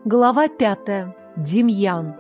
Глава 5. Демьян.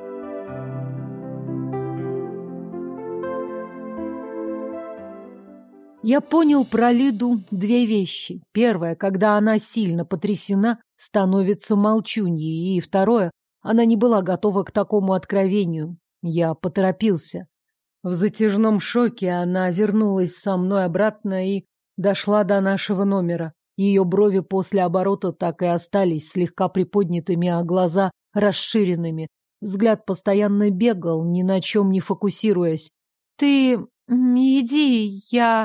Я понял про Лиду две вещи. Первое, когда она сильно потрясена, становится молчуньей. И второе, она не была готова к такому откровению. Я поторопился. В затяжном шоке она вернулась со мной обратно и дошла до нашего номера. Ее брови после оборота так и остались слегка приподнятыми, а глаза расширенными. Взгляд постоянно бегал, ни на чем не фокусируясь. «Ты иди,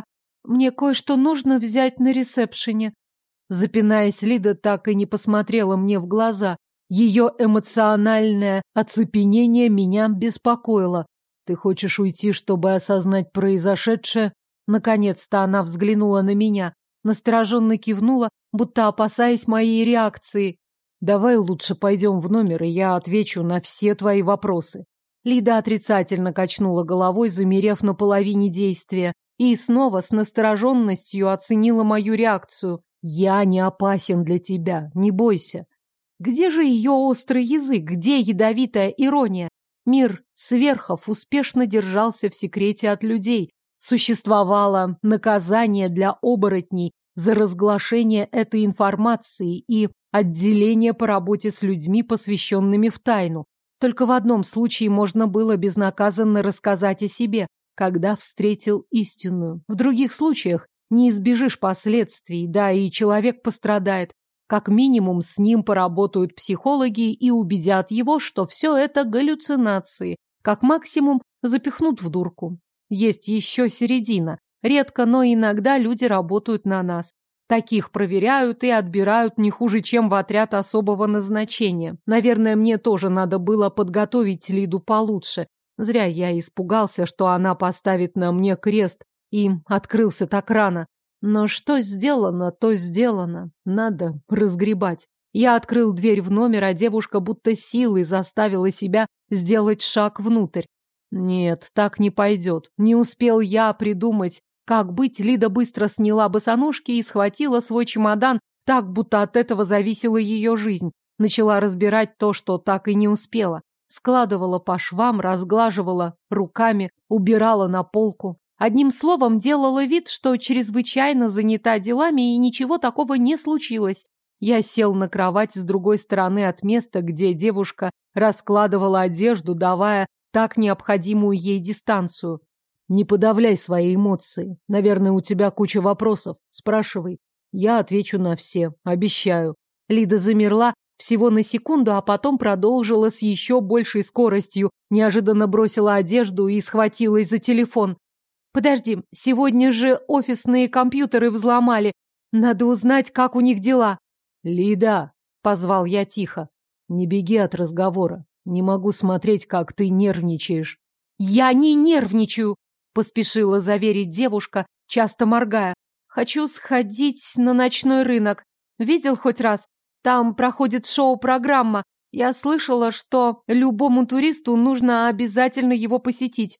мне кое-что нужно взять на ресепшене». Запинаясь, Лида так и не посмотрела мне в глаза. Ее эмоциональное оцепенение меня беспокоило. «Ты хочешь уйти, чтобы осознать произошедшее?» Наконец-то она взглянула на меня. Настороженно кивнула, будто опасаясь моей реакции. «Давай лучше пойдем в номер, и я отвечу на все твои вопросы». Лида отрицательно качнула головой, замерев на половине действия, и снова с настороженностью оценила мою реакцию. «Я не опасен для тебя, не бойся». Где же ее острый язык, где ядовитая ирония? Мир сверхов успешно держался в секрете от людей. Существовало наказание для оборотней за разглашение этой информации и отделение по работе с людьми, посвященными в тайну. Только в одном случае можно было безнаказанно рассказать о себе, когда встретил истинную. В других случаях не избежишь последствий, да и человек пострадает. Как минимум с ним поработают психологи и убедят его, что все это галлюцинации. Как максимум запихнут в дурку. Есть еще середина. Редко, но иногда люди работают на нас. Таких проверяют и отбирают не хуже, чем в отряд особого назначения. Наверное, мне тоже надо было подготовить Лиду получше. Зря я испугался, что она поставит на мне крест и открылся так рано. Но что сделано, то сделано. Надо разгребать. Я открыл дверь в номер, а девушка будто силой заставила себя сделать шаг внутрь. Нет, так не пойдет. Не успел я придумать, как быть. Лида быстро сняла босоножки и схватила свой чемодан, так, будто от этого зависела ее жизнь. Начала разбирать то, что так и не успела. Складывала по швам, разглаживала руками, убирала на полку. Одним словом, делала вид, что чрезвычайно занята делами, и ничего такого не случилось. Я сел на кровать с другой стороны от места, где девушка раскладывала одежду, давая так необходимую ей дистанцию. Не подавляй свои эмоции. Наверное, у тебя куча вопросов. Спрашивай. Я отвечу на все. Обещаю. Лида замерла всего на секунду, а потом продолжила с еще большей скоростью. Неожиданно бросила одежду и схватилась за телефон. Подожди, сегодня же офисные компьютеры взломали. Надо узнать, как у них дела. Лида, позвал я тихо. Не беги от разговора. Не могу смотреть, как ты нервничаешь. Я не нервничаю, поспешила заверить девушка, часто моргая. Хочу сходить на ночной рынок. Видел хоть раз? Там проходит шоу-программа. Я слышала, что любому туристу нужно обязательно его посетить.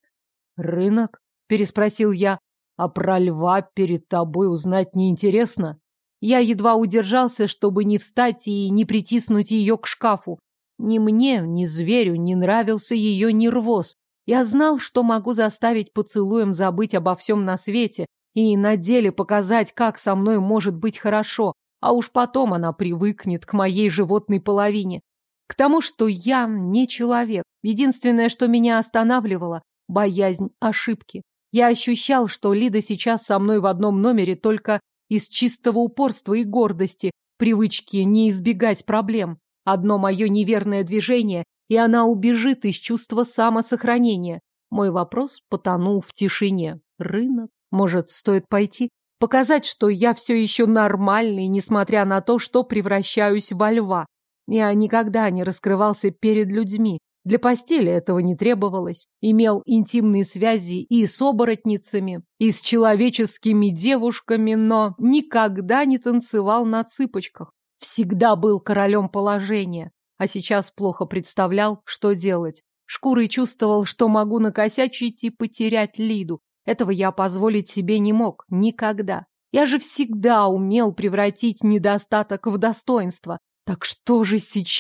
Рынок? Переспросил я. А про льва перед тобой узнать неинтересно? Я едва удержался, чтобы не встать и не притиснуть ее к шкафу. Ни мне, ни зверю не нравился ее нервоз. Я знал, что могу заставить поцелуем забыть обо всем на свете и на деле показать, как со мной может быть хорошо, а уж потом она привыкнет к моей животной половине. К тому, что я не человек. Единственное, что меня останавливало – боязнь ошибки. Я ощущал, что Лида сейчас со мной в одном номере только из чистого упорства и гордости, привычки не избегать проблем. Одно мое неверное движение, и она убежит из чувства самосохранения. Мой вопрос потонул в тишине. Рынок? Может, стоит пойти? Показать, что я все еще нормальный, несмотря на то, что превращаюсь во льва. Я никогда не раскрывался перед людьми. Для постели этого не требовалось. Имел интимные связи и с оборотницами, и с человеческими девушками, но никогда не танцевал на цыпочках. Всегда был королем положения, а сейчас плохо представлял, что делать. Шкурой чувствовал, что могу накосячить и потерять Лиду. Этого я позволить себе не мог. Никогда. Я же всегда умел превратить недостаток в достоинство. Так что же сейчас?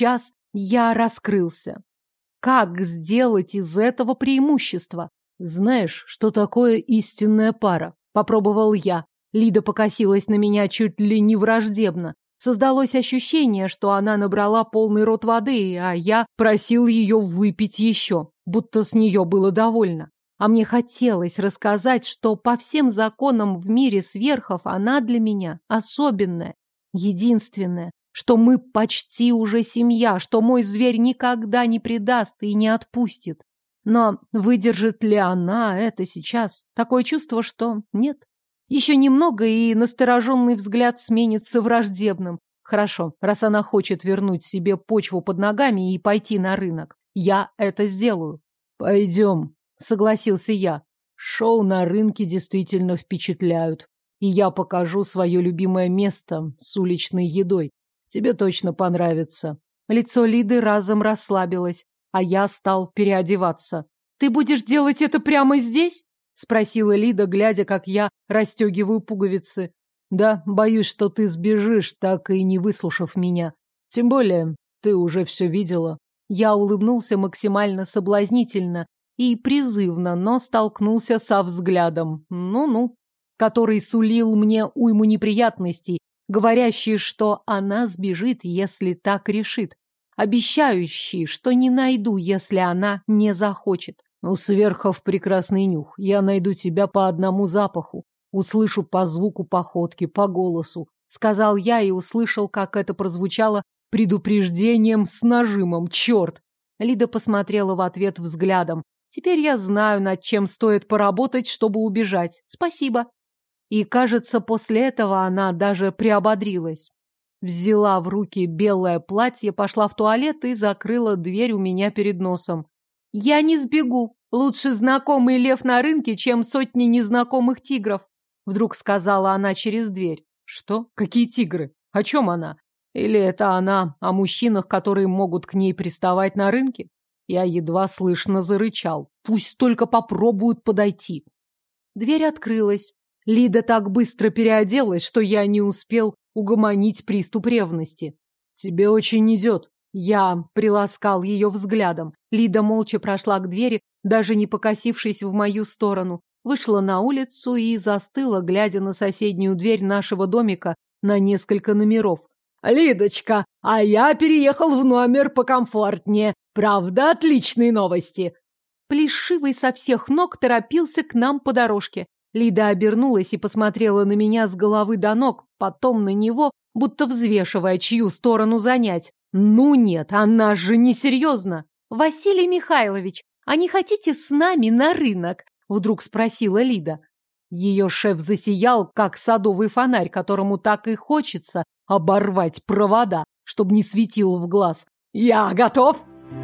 Я раскрылся. Как сделать из этого преимущество? Знаешь, что такое истинная пара? Попробовал я. Лида покосилась на меня чуть ли не враждебно. Создалось ощущение, что она набрала полный рот воды, а я просил ее выпить еще, будто с нее было довольно. А мне хотелось рассказать, что по всем законам в мире сверхов она для меня особенная, единственная, что мы почти уже семья, что мой зверь никогда не предаст и не отпустит. Но выдержит ли она это сейчас? Такое чувство, что нет. Еще немного, и настороженный взгляд сменится враждебным. Хорошо, раз она хочет вернуть себе почву под ногами и пойти на рынок, я это сделаю. Пойдем, согласился я. Шоу на рынке действительно впечатляют. И я покажу свое любимое место с уличной едой. Тебе точно понравится. Лицо Лиды разом расслабилось, а я стал переодеваться. Ты будешь делать это прямо здесь? Спросила Лида, глядя, как я расстегиваю пуговицы. Да, боюсь, что ты сбежишь, так и не выслушав меня. Тем более, ты уже все видела. Я улыбнулся максимально соблазнительно и призывно, но столкнулся со взглядом. Ну-ну, который сулил мне уйму неприятностей, говорящий, что она сбежит, если так решит. Обещающий, что не найду, если она не захочет. У сверхов прекрасный нюх. Я найду тебя по одному запаху. Услышу по звуку походки, по голосу. Сказал я и услышал, как это прозвучало предупреждением с нажимом. Черт! Лида посмотрела в ответ взглядом. Теперь я знаю, над чем стоит поработать, чтобы убежать. Спасибо. И, кажется, после этого она даже приободрилась. Взяла в руки белое платье, пошла в туалет и закрыла дверь у меня перед носом. «Я не сбегу. Лучше знакомый лев на рынке, чем сотни незнакомых тигров», вдруг сказала она через дверь. «Что? Какие тигры? О чем она? Или это она о мужчинах, которые могут к ней приставать на рынке?» Я едва слышно зарычал. «Пусть только попробуют подойти». Дверь открылась. Лида так быстро переоделась, что я не успел угомонить приступ ревности. «Тебе очень идет». Я приласкал ее взглядом. Лида молча прошла к двери, даже не покосившись в мою сторону. Вышла на улицу и застыла, глядя на соседнюю дверь нашего домика на несколько номеров. «Лидочка, а я переехал в номер покомфортнее. Правда, отличные новости!» Плешивый со всех ног торопился к нам по дорожке. Лида обернулась и посмотрела на меня с головы до ног, потом на него, будто взвешивая, чью сторону занять. Ну нет, она же несерьезно. «Василий Михайлович, а не хотите с нами на рынок?» Вдруг спросила Лида. Ее шеф засиял, как садовый фонарь, которому так и хочется оборвать провода, чтобы не светило в глаз. «Я готов!»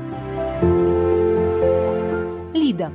Лида.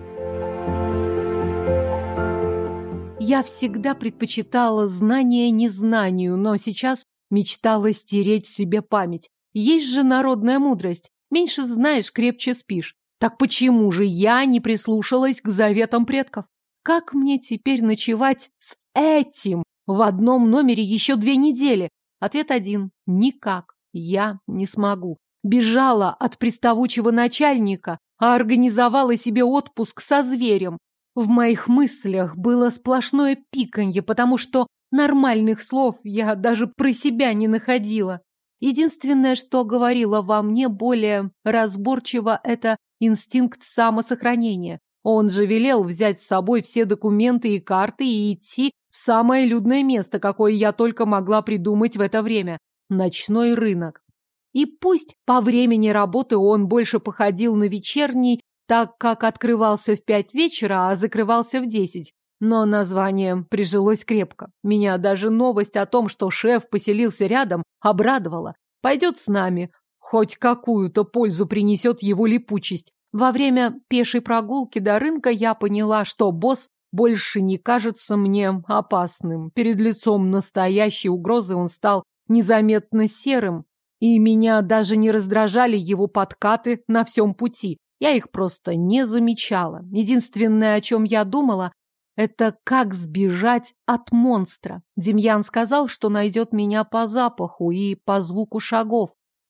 Я всегда предпочитала знание незнанию, но сейчас мечтала стереть себе память. Есть же народная мудрость. Меньше знаешь, крепче спишь. Так почему же я не прислушалась к заветам предков? Как мне теперь ночевать с этим в одном номере еще 2 недели? Ответ один. Никак. Я не смогу. Бежала от приставучего начальника, а организовала себе отпуск со зверем. В моих мыслях было сплошное пиканье, потому что нормальных слов я даже про себя не находила. Единственное, что говорило во мне более разборчиво, это инстинкт самосохранения. Он же велел взять с собой все документы и карты и идти в самое людное место, какое я только могла придумать в это время – ночной рынок. И пусть по времени работы он больше походил на вечерний, так как открывался в 5 вечера, а закрывался в 10. Но название прижилось крепко. Меня даже новость о том, что шеф поселился рядом, обрадовала. Пойдет с нами. Хоть какую-то пользу принесет его липучесть. Во время пешей прогулки до рынка я поняла, что босс больше не кажется мне опасным. Перед лицом настоящей угрозы он стал незаметно серым. И меня даже не раздражали его подкаты на всем пути. Я их просто не замечала. Единственное, о чем я думала, это как сбежать от монстра. Демьян сказал, что найдет меня по запаху и по звуку шагов.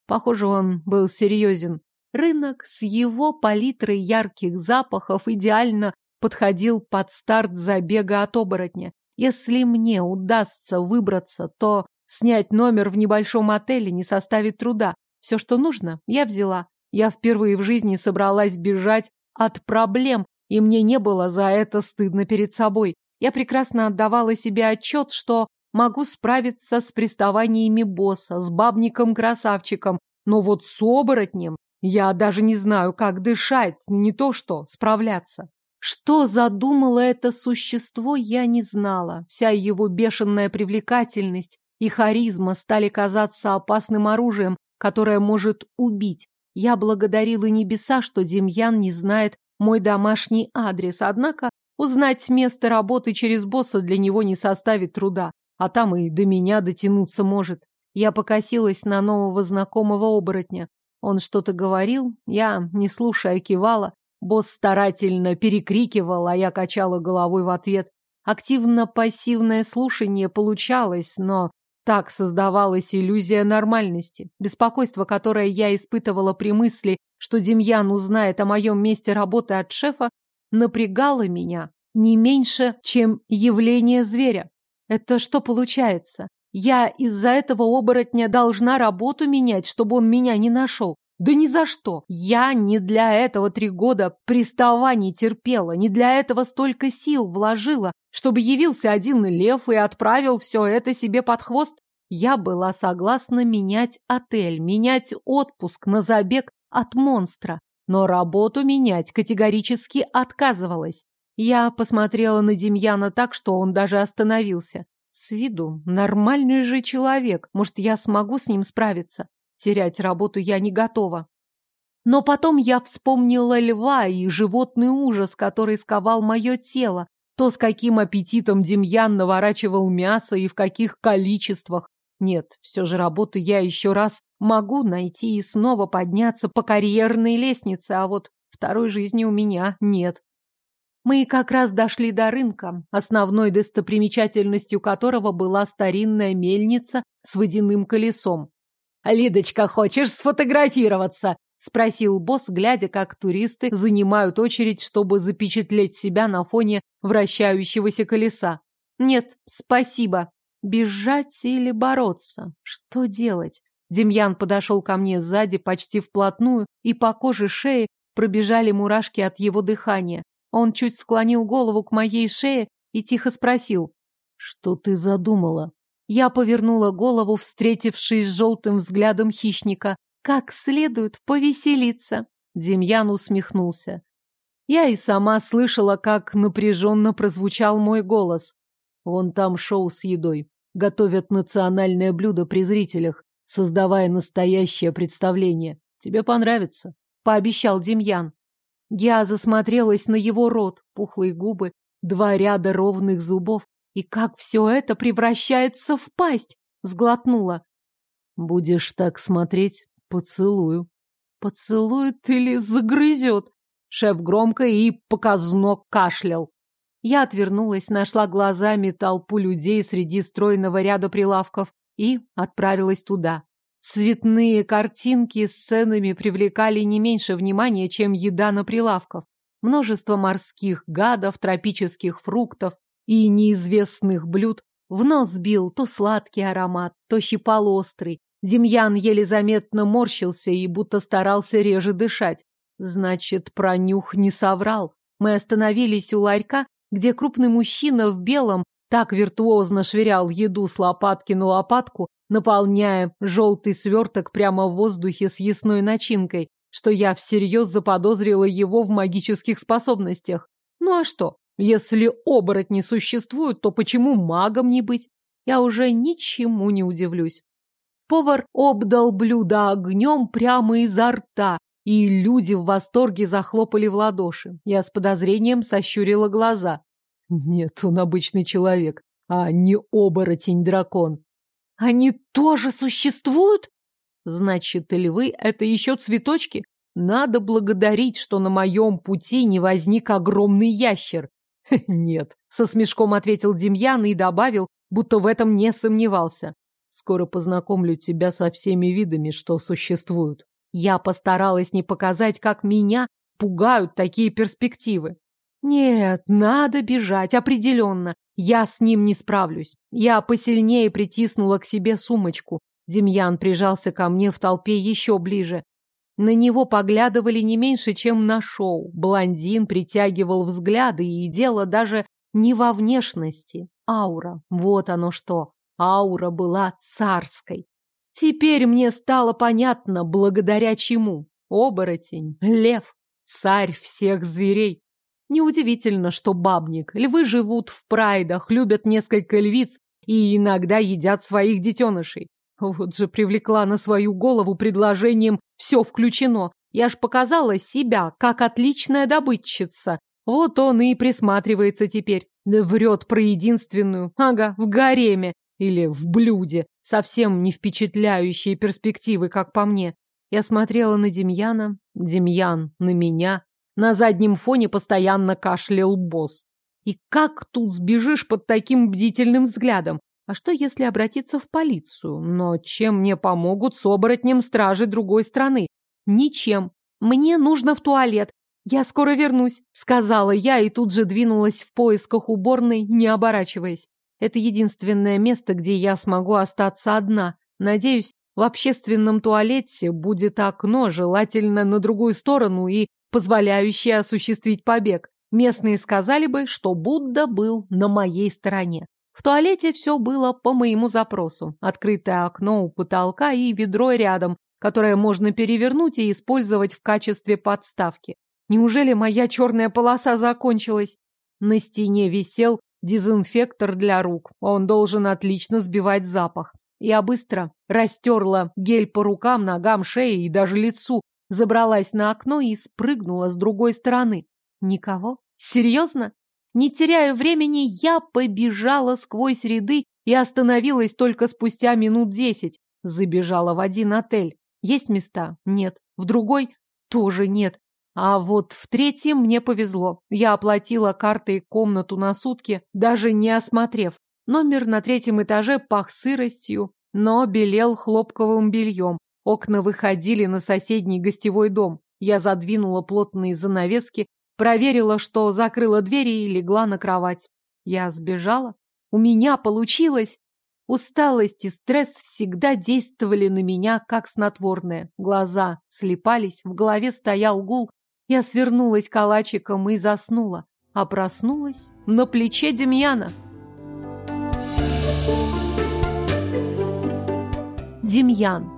Похоже, он был серьезен. Рынок с его палитрой ярких запахов идеально подходил под старт забега от оборотня. Если мне удастся выбраться, то снять номер в небольшом отеле не составит труда. Все, что нужно, я взяла. Я впервые в жизни собралась бежать от проблем, и мне не было за это стыдно перед собой. Я прекрасно отдавала себе отчет, что могу справиться с приставаниями босса, с бабником-красавчиком, но вот с оборотнем я даже не знаю, как дышать, не то что справляться. Что задумало это существо, я не знала. Вся его бешеная привлекательность и харизма стали казаться опасным оружием, которое может убить. Я благодарила небеса, что Демьян не знает мой домашний адрес, однако узнать место работы через босса для него не составит труда, а там и до меня дотянуться может. Я покосилась на нового знакомого оборотня. Он что-то говорил, я, не слушая, кивала. Босс старательно перекрикивал, а я качала головой в ответ. Активно-пассивное слушание получалось, но так создавалась иллюзия нормальности. Беспокойство, которое я испытывала при мысли, что Демьян узнает о моем месте работы от шефа, напрягало меня не меньше, чем явление зверя. Это что получается? Я из-за этого оборотня должна работу менять, чтобы он меня не нашел? Да ни за что. Я не для этого 3 года приставаний терпела, не для этого столько сил вложила, чтобы явился один лев и отправил все это себе под хвост. Я была согласна менять отель, менять отпуск на забег от монстра, но работу менять категорически отказывалась. Я посмотрела на Демьяна так, что он даже остановился. С виду нормальный же человек, может, я смогу с ним справиться. Терять работу я не готова. Но потом я вспомнила льва и животный ужас, который сковал мое тело, то, с каким аппетитом Демьян наворачивал мясо и в каких количествах. Нет, все же работу я еще раз могу найти и снова подняться по карьерной лестнице, а вот второй жизни у меня нет. Мы как раз дошли до рынка, основной достопримечательностью которого была старинная мельница с водяным колесом. «Лидочка, хочешь сфотографироваться?» — спросил босс, глядя, как туристы занимают очередь, чтобы запечатлеть себя на фоне вращающегося колеса. «Нет, спасибо. Бежать или бороться? Что делать?» Демьян подошел ко мне сзади почти вплотную, и по коже шеи пробежали мурашки от его дыхания. Он чуть склонил голову к моей шее и тихо спросил: «Что ты задумала?» Я повернула голову, встретившись с желтым взглядом хищника. «Как следует повеселиться!» Демьян усмехнулся. Я и сама слышала, как напряженно прозвучал мой голос. «Вон там шоу с едой. Готовят национальное блюдо при зрителях, создавая настоящее представление. Тебе понравится», — пообещал Демьян. Я засмотрелась на его рот, пухлые губы, 2 ряда ровных зубов. И как все это превращается в пасть! Сглотнула. «Будешь так смотреть, поцелую». «Поцелует или загрызет?» Шеф громко и показно кашлял. Я отвернулась, нашла глазами толпу людей среди стройного ряда прилавков и отправилась туда. Цветные картинки с ценами привлекали не меньше внимания, чем еда на прилавках. Множество морских гадов, тропических фруктов и неизвестных блюд. В нос бил то сладкий аромат, то щипал острый. Демьян еле заметно морщился и будто старался реже дышать. Значит, про нюх не соврал. Мы остановились у ларька, где крупный мужчина в белом так виртуозно швырял еду с лопатки на лопатку, наполняя желтый сверток прямо в воздухе с ясной начинкой, что я всерьез заподозрила его в магических способностях. Ну а что? Если оборотни существуют, то почему магом не быть? Я уже ничему не удивлюсь. Повар обдал блюдо огнем прямо изо рта, и люди в восторге захлопали в ладоши. Я с подозрением сощурила глаза. Нет, он обычный человек, а не оборотень-дракон. Они тоже существуют? Значит, львы — это еще цветочки? Надо благодарить, что на моем пути не возник огромный ящер. Нет, со смешком ответил Демьян и добавил, будто в этом не сомневался. Скоро познакомлю тебя со всеми видами, что существуют. Я постаралась не показать, как меня пугают такие перспективы. Нет, надо бежать, определенно. Я с ним не справлюсь. Я посильнее притиснула к себе сумочку. Демьян прижался ко мне в толпе еще ближе. На него поглядывали не меньше, чем на шоу. Блондин притягивал взгляды, и дело даже не во внешности. Аура. Вот оно что. Аура была царской. Теперь мне стало понятно, благодаря чему. Оборотень, лев, царь всех зверей. Неудивительно, что бабник. Львы живут в прайдах, любят несколько львиц и иногда едят своих детенышей. Вот же привлекла на свою голову предложением «все включено». Я ж показала себя, как отличная добытчица. Вот он и присматривается теперь. Врет про единственную. Ага, в гареме. Или в блюде. Совсем не впечатляющие перспективы, как по мне. Я смотрела на Демьяна, Демьян на меня. На заднем фоне постоянно кашлял босс. И как тут сбежишь под таким бдительным взглядом? А что, если обратиться в полицию? Но чем мне помогут с оборотнем стражи другой страны? Ничем. Мне нужно в туалет. Я скоро вернусь, сказала я и тут же двинулась в поисках уборной, не оборачиваясь. Это единственное место, где я смогу остаться одна. Надеюсь, в общественном туалете будет окно, желательно на другую сторону и позволяющее осуществить побег. Местные сказали бы, что Будда был на моей стороне. В туалете все было по моему запросу. Открытое окно у потолка и ведро рядом, которое можно перевернуть и использовать в качестве подставки. Неужели моя черная полоса закончилась? На стене висел дезинфектор для рук. Он должен отлично сбивать запах. Я быстро растерла гель по рукам, ногам, шее и даже лицу, забралась на окно и спрыгнула с другой стороны. Никого? Серьезно? Не теряя времени, я побежала сквозь ряды и остановилась только спустя минут 10. Забежала в один отель. Есть места? Нет. В другой? Тоже нет. А вот в третьем мне повезло. Я оплатила картой комнату на сутки, даже не осмотрев. Номер на третьем этаже пах сыростью, но белел хлопковым бельем. Окна выходили на соседний гостевой дом. Я задвинула плотные занавески, проверила, что закрыла двери и легла на кровать. Я сбежала. У меня получилось. Усталость и стресс всегда действовали на меня как снотворное. Глаза слипались, в голове стоял гул. Я свернулась калачиком и заснула, а проснулась на плече Демьяна. Демьян.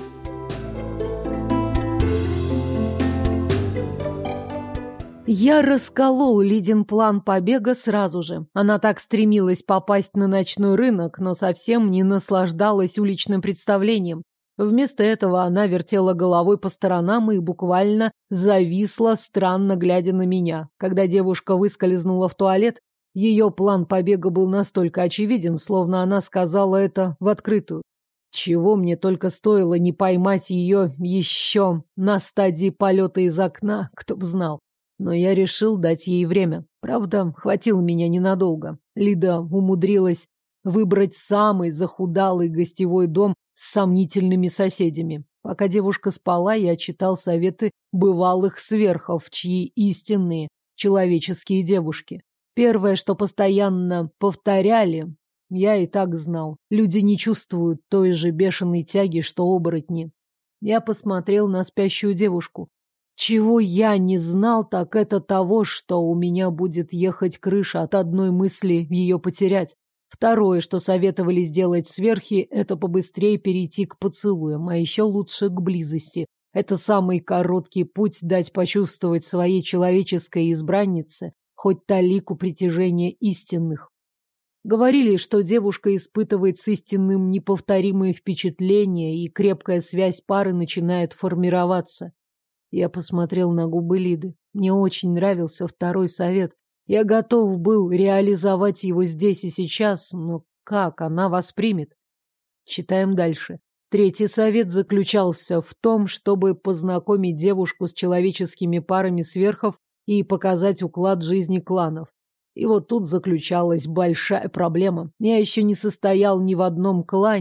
Я расколол Лидин план побега сразу же. Она так стремилась попасть на ночной рынок, но совсем не наслаждалась уличным представлением. Вместо этого она вертела головой по сторонам и буквально зависла, странно глядя на меня. Когда девушка выскользнула в туалет, ее план побега был настолько очевиден, словно она сказала это в открытую. Чего мне только стоило не поймать ее еще на стадии полета из окна, кто б знал. Но я решил дать ей время. Правда, хватило меня ненадолго. Лида умудрилась выбрать самый захудалый гостевой дом с сомнительными соседями. Пока девушка спала, я читал советы бывалых сверхов, чьи истинные человеческие девушки. Первое, что постоянно повторяли, я и так знал. Люди не чувствуют той же бешеной тяги, что оборотни. Я посмотрел на спящую девушку. Чего я не знал, так это того, что у меня будет ехать крыша от одной мысли ее потерять. Второе, что советовали сделать сверхи, это побыстрее перейти к поцелуям, а еще лучше к близости. Это самый короткий путь дать почувствовать своей человеческой избраннице хоть талику притяжения истинных. Говорили, что девушка испытывает с истинным неповторимые впечатления, и крепкая связь пары начинает формироваться. Я посмотрел на губы Лиды. Мне очень нравился второй совет. Я готов был реализовать его здесь и сейчас, но как она воспримет? Читаем дальше. Третий совет заключался в том, чтобы познакомить девушку с человеческими парами сверхов и показать уклад жизни кланов. И вот тут заключалась большая проблема. Я еще не состоял ни в одном клане,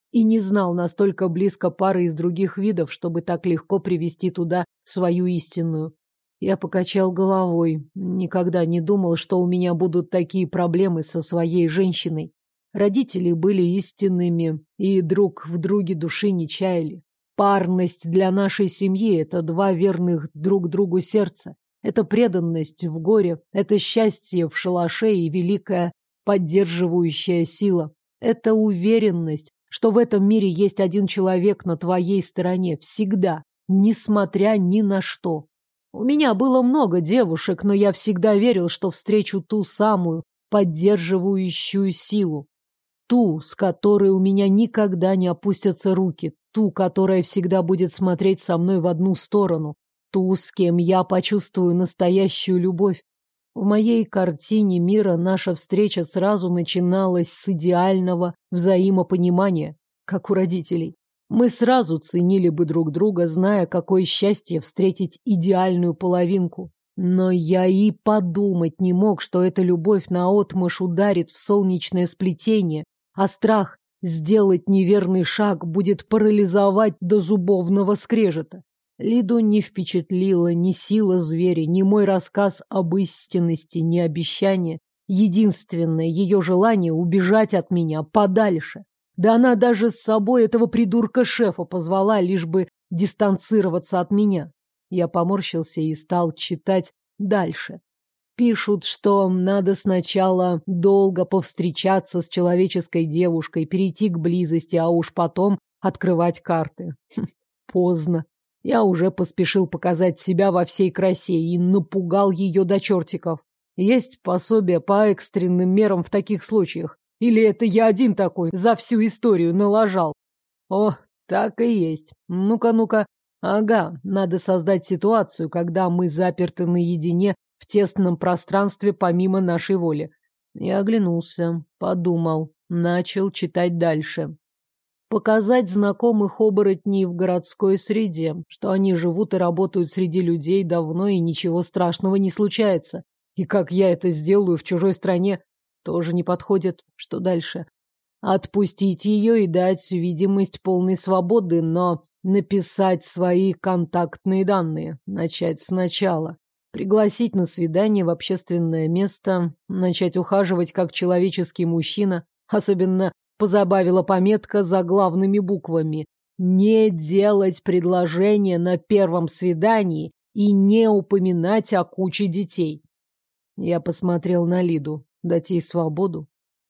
и не знал настолько близко пары из других видов, чтобы так легко привести туда свою истинную. Я покачал головой. Никогда не думал, что у меня будут такие проблемы со своей женщиной. Родители были истинными и друг в друге души не чаяли. Парность для нашей семьи – это два верных друг другу сердца. Это преданность в горе, это счастье в шалаше и великая поддерживающая сила. Это уверенность, что в этом мире есть один человек на твоей стороне всегда, несмотря ни на что. У меня было много девушек, но я всегда верил, что встречу ту самую поддерживающую силу. Ту, с которой у меня никогда не опустятся руки, ту, которая всегда будет смотреть со мной в одну сторону, ту, с кем я почувствую настоящую любовь. В моей картине мира наша встреча сразу начиналась с идеального взаимопонимания, как у родителей. Мы сразу ценили бы друг друга, зная, какое счастье встретить идеальную половинку. Но я и подумать не мог, что эта любовь наотмашь ударит в солнечное сплетение, а страх сделать неверный шаг будет парализовать до зубовного скрежета. Лиду не впечатлила ни сила зверя, ни мой рассказ об истинности, ни обещание. Единственное ее желание — убежать от меня подальше. Да она даже с собой этого придурка-шефа позвала, лишь бы дистанцироваться от меня. Я поморщился и стал читать дальше. Пишут, что надо сначала долго повстречаться с человеческой девушкой, перейти к близости, а уж потом открывать карты. Поздно. Я уже поспешил показать себя во всей красе и напугал ее до чертиков. Есть пособие по экстренным мерам в таких случаях? Или это я один такой за всю историю налажал? О, так и есть. Ну-ка. Ага, надо создать ситуацию, когда мы заперты наедине в тесном пространстве помимо нашей воли. Я оглянулся, подумал, начал читать дальше. Показать знакомых оборотней в городской среде, что они живут и работают среди людей давно и ничего страшного не случается. И как я это сделаю в чужой стране, тоже не подходит. Что дальше? Отпустить ее и дать видимость полной свободы, но написать свои контактные данные, начать сначала. Пригласить на свидание в общественное место, начать ухаживать как человеческий мужчина, особенно позабавила пометка заглавными буквами. Не делать предложение на первом свидании и не упоминать о куче детей. Я посмотрел на Лиду. Дать ей свободу?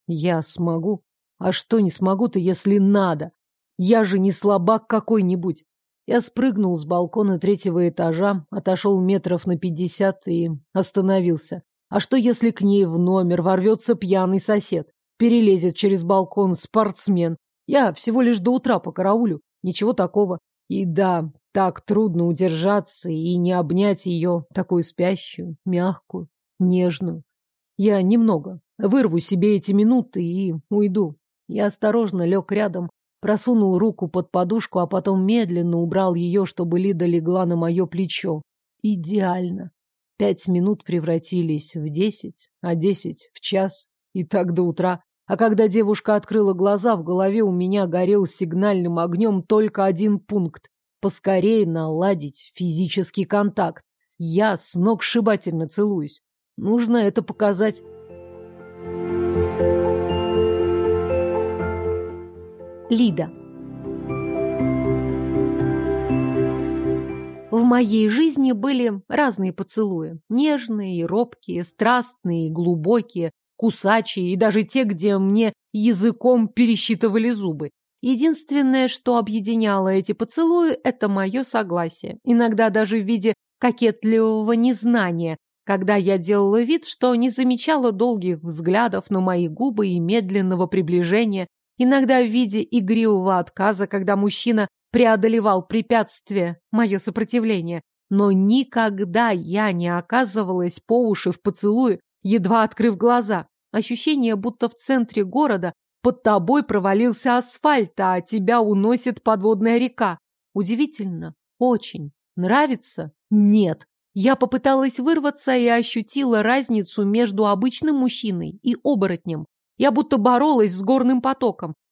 Я смогу? А что не смогу-то, если надо? Я же не слабак какой-нибудь. Я спрыгнул с балкона 3-го этажа, отошел метров на 50 и остановился. А что, если к ней в номер ворвется пьяный сосед? Перелезет через балкон спортсмен. Я всего лишь до утра покараулю. Ничего такого. И да, так трудно удержаться и не обнять ее, такую спящую, мягкую, нежную. Я немного вырву себе эти минуты и уйду. Я осторожно лег рядом, просунул руку под подушку, а потом медленно убрал ее, чтобы Лида легла на мое плечо. Идеально. 5 минут превратились в 10, а 10 в час. И так до утра. А когда девушка открыла глаза, в голове у меня горел сигнальным огнем только один пункт. Поскорее наладить физический контакт. Я сногсшибательно целуюсь. Нужно это показать. Лида. В моей жизни были разные поцелуи. Нежные и робкие, страстные и глубокие, кусачие и даже те, где мне языком пересчитывали зубы. Единственное, что объединяло эти поцелуи, это мое согласие. Иногда даже в виде кокетливого незнания, когда я делала вид, что не замечала долгих взглядов на мои губы и медленного приближения. Иногда в виде игривого отказа, когда мужчина преодолевал препятствие, мое сопротивление. Но никогда я не оказывалась по уши в поцелуе, едва открыв глаза. Ощущение, будто в центре города под тобой провалился асфальт, а тебя уносит подводная река. Удивительно. Очень. Нравится? Нет. Я попыталась вырваться и ощутила разницу между обычным мужчиной и оборотнем. Я будто боролась с горным потоком.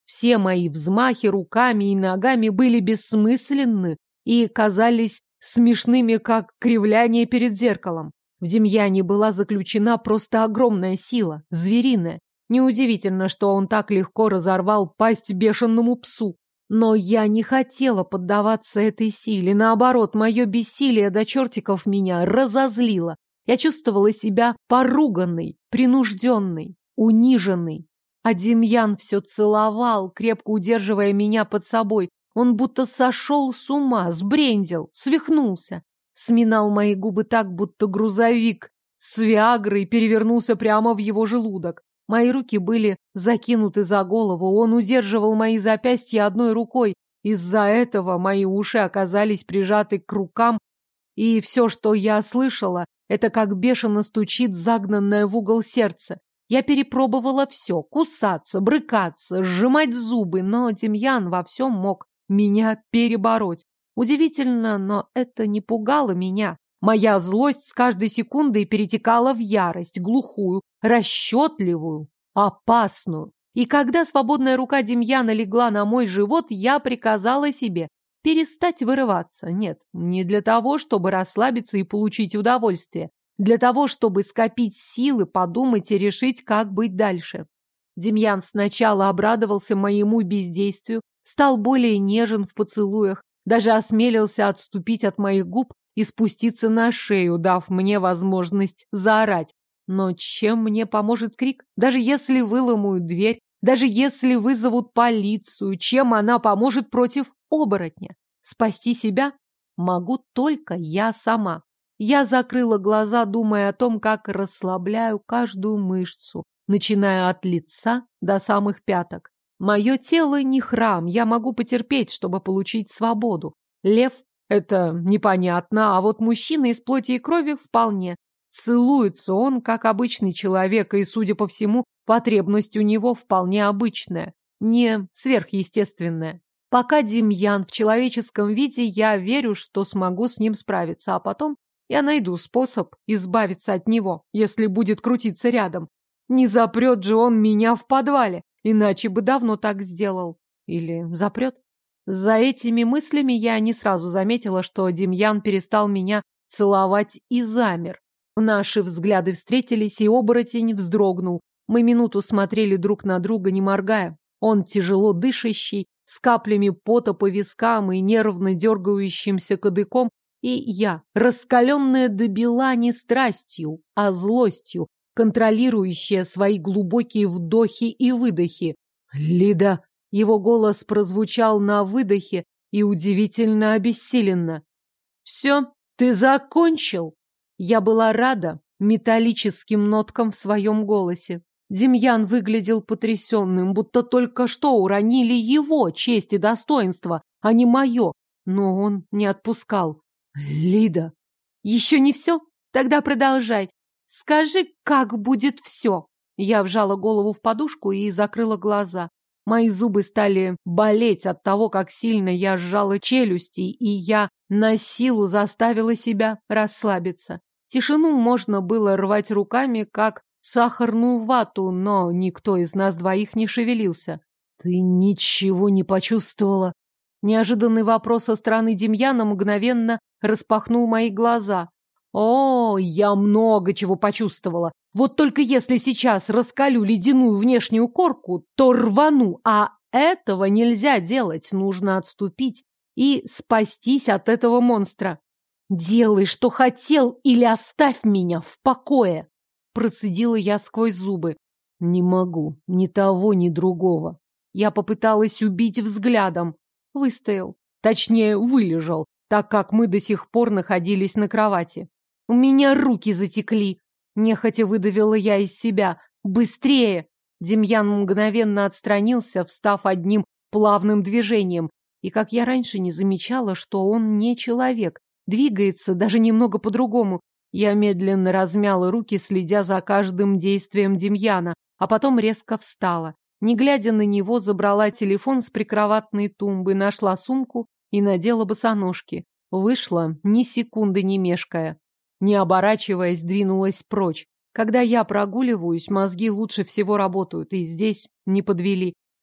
Все мои взмахи руками и ногами были бессмысленны и казались смешными, как кривляние перед зеркалом. В Демьяне была заключена просто огромная сила, звериная. Неудивительно, что он так легко разорвал пасть бешеному псу. Но я не хотела поддаваться этой силе. Наоборот, мое бессилие до чертиков меня разозлило. Я чувствовала себя поруганной, принужденной, униженной. А Демьян все целовал, крепко удерживая меня под собой. Он будто сошел с ума, сбрендил, свихнулся. Сминал мои губы так, будто грузовик с виагрой перевернулся прямо в его желудок. Мои руки были закинуты за голову, он удерживал мои запястья одной рукой. Из-за этого мои уши оказались прижаты к рукам, и все, что я слышала, это как бешено стучит загнанное в угол сердце. Я перепробовала все: кусаться, брыкаться, сжимать зубы, но Демьян во всем мог меня перебороть. Удивительно, но это не пугало меня. Моя злость с каждой секундой перетекала в ярость, глухую, расчетливую, опасную. И когда свободная рука Демьяна легла на мой живот, я приказала себе перестать вырываться. Нет, не для того, чтобы расслабиться и получить удовольствие. Для того, чтобы скопить силы, подумать и решить, как быть дальше. Демьян сначала обрадовался моему бездействию, стал более нежен в поцелуях, даже осмелился отступить от моих губ и спуститься на шею, дав мне возможность заорать. Но чем мне поможет крик? Даже если выломают дверь, даже если вызовут полицию, чем она поможет против оборотня? Спасти себя могу только я сама. Я закрыла глаза, думая о том, как расслабляю каждую мышцу, начиная от лица до самых пяток. Мое тело не храм, я могу потерпеть, чтобы получить свободу. Лев — это непонятно, а вот мужчина из плоти и крови вполне. Целуется он, как обычный человек, и, судя по всему, потребность у него вполне обычная, не сверхъестественная. Пока Демьян в человеческом виде, я верю, что смогу с ним справиться, а потом я найду способ избавиться от него, если будет крутиться рядом. Не запрет же он меня в подвале. Иначе бы давно так сделал. Или запрет? За этими мыслями я не сразу заметила, что Демьян перестал меня целовать и замер. Наши взгляды встретились, и оборотень вздрогнул. Мы минуту смотрели друг на друга, не моргая. Он тяжело дышащий, с каплями пота по вискам и нервно дергающимся кадыком, и я, раскаленная до бела не страстью, а злостью, контролирующая свои глубокие вдохи и выдохи. «Лида!» Его голос прозвучал на выдохе и удивительно обессиленно. «Все, ты закончил?» Я была рада металлическим ноткам в своем голосе. Демьян выглядел потрясенным, будто только что уронили его честь и достоинство, а не мое, но он не отпускал. «Лида!» «Еще не все? Тогда продолжай. Скажи, как будет все?» Я вжала голову в подушку и закрыла глаза. Мои зубы стали болеть от того, как сильно я сжала челюсти, и я на силу заставила себя расслабиться. Тишину можно было рвать руками, как сахарную вату, но никто из нас двоих не шевелился. «Ты ничего не почувствовала?» Неожиданный вопрос со стороны Демьяна мгновенно распахнул мои глаза. «О, я много чего почувствовала. Вот только если сейчас раскалю ледяную внешнюю корку, то рвану, а этого нельзя делать. Нужно отступить и спастись от этого монстра». «Делай, что хотел, или оставь меня в покое!» Процедила я сквозь зубы. «Не могу. Ни того, ни другого». Я попыталась убить взглядом. Выстоял. Точнее, вылежал, так как мы до сих пор находились на кровати. У меня руки затекли. Нехотя выдавила я из себя. «Быстрее!» Демьян мгновенно отстранился, встав одним плавным движением. И как я раньше не замечала, что он не человек. Двигается даже немного по-другому. Я медленно размяла руки, следя за каждым действием Демьяна, а потом резко встала. Не глядя на него, забрала телефон с прикроватной тумбы, нашла сумку и надела босоножки. Вышла, ни секунды не мешкая. Не оборачиваясь, двинулась прочь. Когда я прогуливаюсь, мозги лучше всего работают, и здесь не подвели.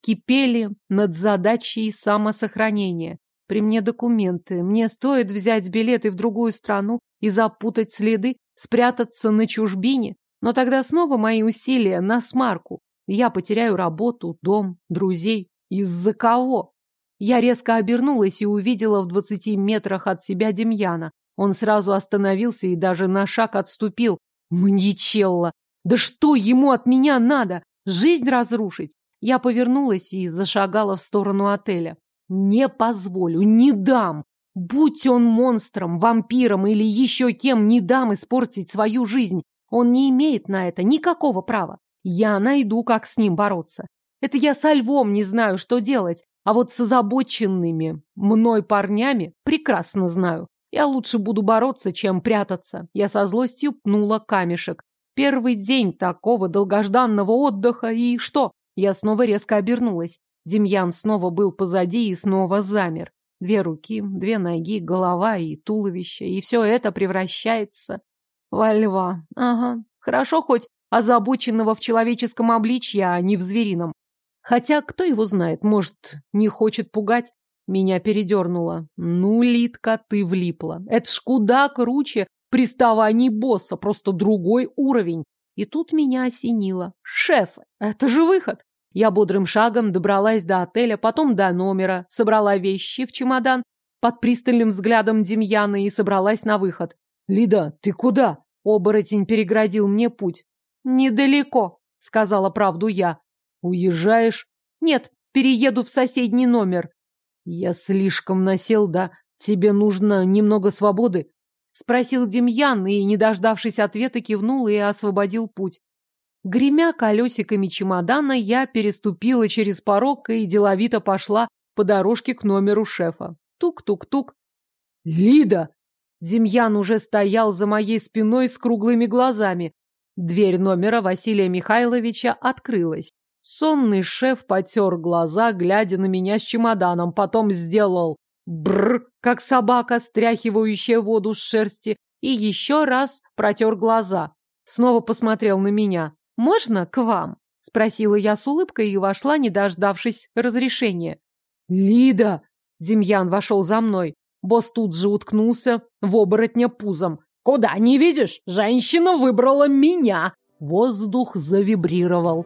кипели над задачей самосохранения. При мне документы. Мне стоит взять билеты в другую страну и запутать следы, спрятаться на чужбине. Но тогда снова мои усилия на смарку. Я потеряю работу, дом, друзей. Из-за кого? Я резко обернулась и увидела в 20 метрах от себя Демьяна. Он сразу остановился и даже на шаг отступил. Маньячелло! Да что ему от меня надо? Жизнь разрушить? Я повернулась и зашагала в сторону отеля. Не позволю, не дам! Будь он монстром, вампиром или еще кем, не дам испортить свою жизнь. Он не имеет на это никакого права. Я найду, как с ним бороться. Это я со Львом не знаю, что делать, а вот с озабоченными мной парнями прекрасно знаю. Я лучше буду бороться, чем прятаться. Я со злостью пнула камешек. Первый день такого долгожданного отдыха, и что? Я снова резко обернулась. Демьян снова был позади и снова замер. 2 руки, 2 ноги, голова и туловище, и все это превращается во льва. Ага, хорошо хоть озабоченного в человеческом обличье, а не в зверином. Хотя, кто его знает, может, не хочет пугать? Меня передернуло. Ну, Литка, ты влипла. Это ж куда круче приставаний босса, просто другой уровень. И тут меня осенило. Шеф, это же выход. Я бодрым шагом добралась до отеля, потом до номера, собрала вещи в чемодан под пристальным взглядом Демьяна и собралась на выход. «Лида, ты куда?» Оборотень переградил мне путь. «Недалеко», — сказала правду я. «Уезжаешь?» «Нет, перееду в соседний номер». «Я слишком насел, да? Тебе нужно немного свободы?» — спросил Демьян и, не дождавшись ответа, кивнул и освободил путь. Гремя колесиками чемодана, я переступила через порог и деловито пошла по дорожке к номеру шефа. Тук-тук-тук. «Лида!» Демьян уже стоял за моей спиной с круглыми глазами. Дверь номера Василия Михайловича открылась. Сонный шеф потер глаза, глядя на меня с чемоданом, потом сделал бррр, как собака, стряхивающая воду с шерсти, и еще раз протер глаза. Снова посмотрел на меня. «Можно к вам?» — спросила я с улыбкой и вошла, не дождавшись разрешения. «Лида!» — Демьян вошел за мной. Босс тут же уткнулся в оборотня пузом. «Куда, не видишь? Женщина выбрала меня!» Воздух завибрировал.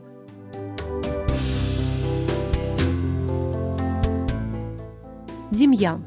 Демьян.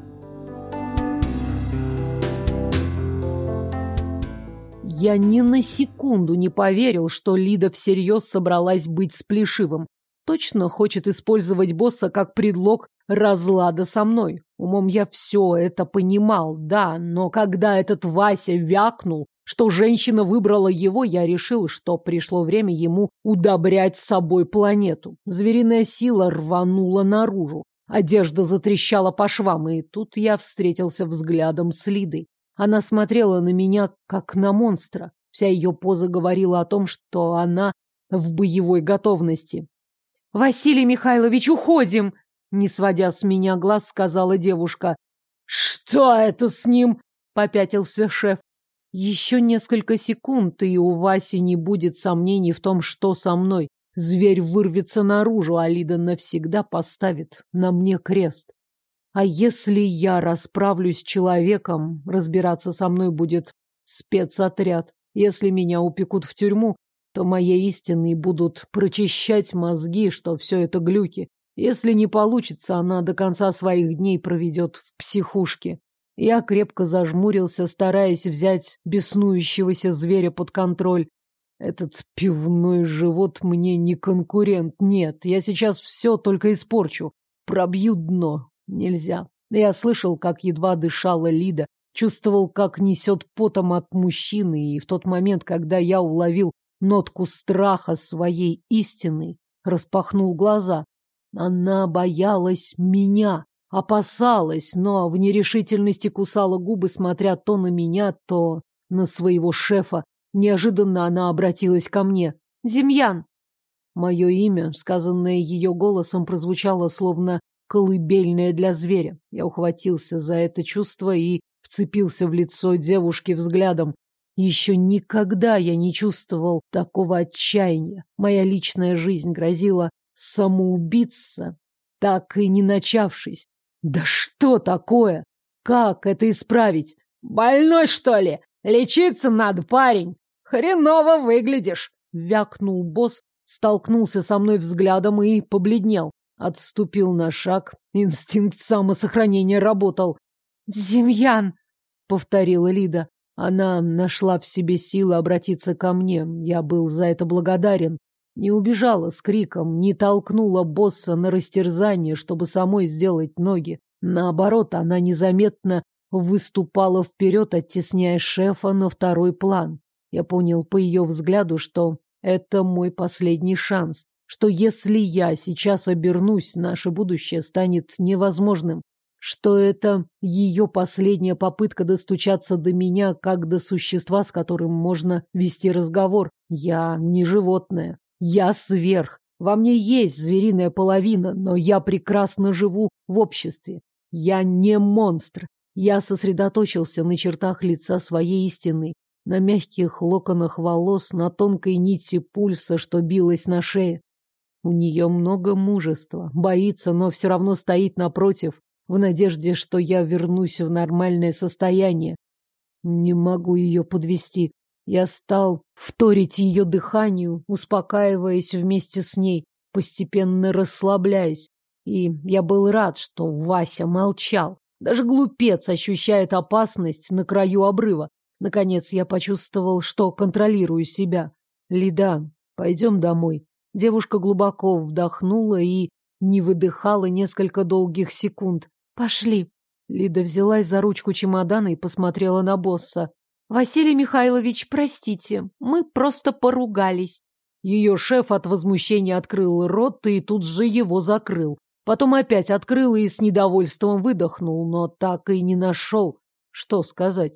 Я ни на секунду не поверил, что Лида всерьез собралась быть с Плешивым. Точно хочет использовать босса как предлог разлада со мной. Умом я все это понимал, да, но когда этот Вася вякнул, что женщина выбрала его, я решил, что пришло время ему удобрять с собой планету. Звериная сила рванула наружу. Одежда затрещала по швам, и тут я встретился взглядом с Лидой. Она смотрела на меня, как на монстра. Вся ее поза говорила о том, что она в боевой готовности. «Василий Михайлович, уходим!» Не сводя с меня глаз, сказала девушка. «Что это с ним?» — попятился шеф. Еще несколько секунд, и у Васи не будет сомнений в том, что со мной. Зверь вырвется наружу, а Лида навсегда поставит на мне крест. А если я расправлюсь с человеком, разбираться со мной будет спецотряд. Если меня упекут в тюрьму, то моей истиной будут прочищать мозги, что все это глюки. Если не получится, она до конца своих дней проведет в психушке. Я крепко зажмурился, стараясь взять беснующегося зверя под контроль. Этот пивной живот мне не конкурент. Нет, я сейчас все только испорчу. Пробью дно. Нельзя. Я слышал, как едва дышала Лида, чувствовал, как несет потом от мужчины, и в тот момент, когда я уловил нотку страха своей истины, распахнул глаза. Она боялась меня, опасалась, но в нерешительности кусала губы, смотря то на меня, то на своего шефа. Неожиданно она обратилась ко мне. «Демьян!» Мое имя, сказанное ее голосом, прозвучало словно колыбельное для зверя. Я ухватился за это чувство и вцепился в лицо девушки взглядом. Еще никогда я не чувствовал такого отчаяния. Моя личная жизнь грозила самоубийца, так и не начавшись. Да что такое? Как это исправить? Больной, что ли? Лечиться надо, парень. Хреново выглядишь. Вякнул босс, столкнулся со мной взглядом и побледнел. Отступил на шаг. Инстинкт самосохранения работал. «Демьян!» — повторила Лида. Она нашла в себе силы обратиться ко мне. Я был за это благодарен. Не убежала с криком, не толкнула босса на растерзание, чтобы самой сделать ноги. Наоборот, она незаметно выступала вперед, оттесняя шефа на второй план. Я понял по ее взгляду, что это мой последний шанс, что если я сейчас обернусь, наше будущее станет невозможным, что это ее последняя попытка достучаться до меня, как до существа, с которым можно вести разговор. Я не животное, я сверх. Во мне есть звериная половина, но я прекрасно живу в обществе. Я не монстр. Я сосредоточился на чертах лица своей истины, на мягких локонах волос, на тонкой нити пульса, что билась на шее. У нее много мужества, боится, но все равно стоит напротив, в надежде, что я вернусь в нормальное состояние. Не могу ее подвести. Я стал вторить ее дыханию, успокаиваясь вместе с ней, постепенно расслабляясь. И я был рад, что Вася молчал. Даже глупец ощущает опасность на краю обрыва. Наконец я почувствовал, что контролирую себя. Лида, пойдем домой. Девушка глубоко вдохнула и не выдыхала несколько долгих секунд. Пошли. Лида взялась за ручку чемодана и посмотрела на босса. Василий Михайлович, простите, мы просто поругались. Ее шеф от возмущения открыл рот и тут же его закрыл. Потом опять открыл и с недовольством выдохнул, но так и не нашел, что сказать.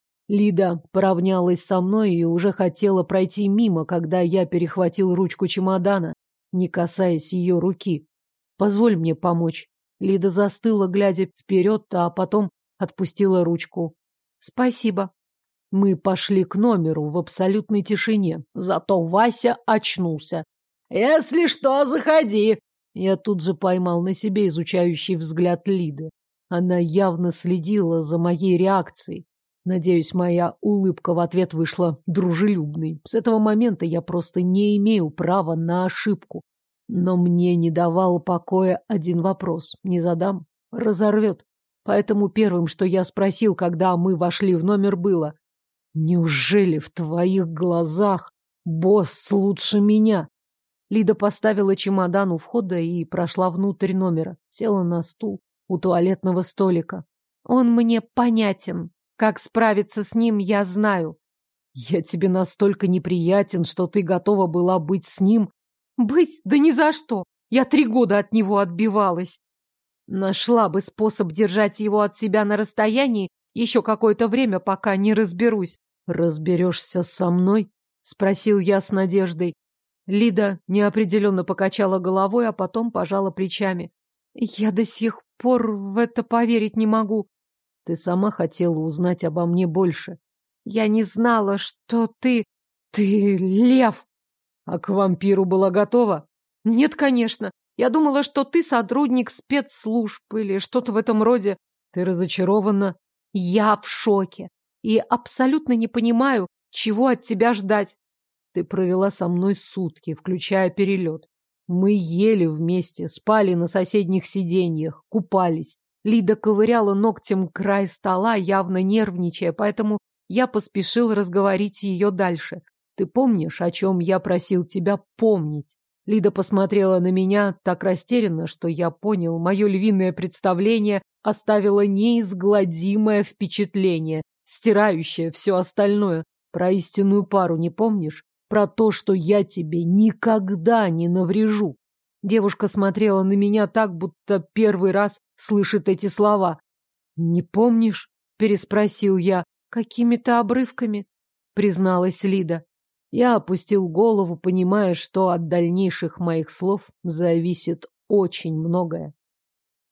Лида поравнялась со мной и уже хотела пройти мимо, когда я перехватил ручку чемодана, не касаясь ее руки. «Позволь мне помочь». Лида застыла, глядя вперед, а потом отпустила ручку. «Спасибо». Мы пошли к номеру в абсолютной тишине. Зато Вася очнулся. «Если что, заходи!» Я тут же поймал на себе изучающий взгляд Лиды. Она явно следила за моей реакцией. Надеюсь, моя улыбка в ответ вышла дружелюбной. С этого момента я просто не имею права на ошибку. Но мне не давал покоя один вопрос. Не задам, разорвет. Поэтому первым, что я спросил, когда мы вошли в номер, было: «Неужели в твоих глазах босс лучше меня?» Лида поставила чемодан у входа и прошла внутрь номера. Села на стул у туалетного столика. «Он мне понятен. Как справиться с ним, я знаю». «Я тебе настолько неприятен, что ты готова была быть с ним?» «Быть? Да ни за что! Я 3 года от него отбивалась. Нашла бы способ держать его от себя на расстоянии еще какое-то время, пока не разберусь». «Разберешься со мной?» — спросил я с надеждой. Лида неопределенно покачала головой, а потом пожала плечами. «Я до сих пор в это поверить не могу». «Ты сама хотела узнать обо мне больше». «Я не знала, что ты... лев». «А к вампиру была готова?» «Нет, конечно. Я думала, что ты сотрудник спецслужб или что-то в этом роде». «Ты разочарована?» «Я в шоке и абсолютно не понимаю, чего от тебя ждать». «Ты провела со мной сутки, включая перелет. Мы ели вместе, спали на соседних сиденьях, купались. Лида ковыряла ногтем край стола, явно нервничая, поэтому я поспешил разговорить ее дальше. Ты помнишь, о чем я просил тебя помнить?» Лида посмотрела на меня так растерянно, что я понял, мое львиное представление оставило неизгладимое впечатление, стирающее все остальное. Про истинную пару не помнишь? Про то, что я тебе никогда не наврежу. Девушка смотрела на меня так, будто первый раз слышит эти слова. «Не помнишь?» — переспросил я. «Какими-то обрывками», — призналась Лида. Я опустил голову, понимая, что от дальнейших моих слов зависит очень многое.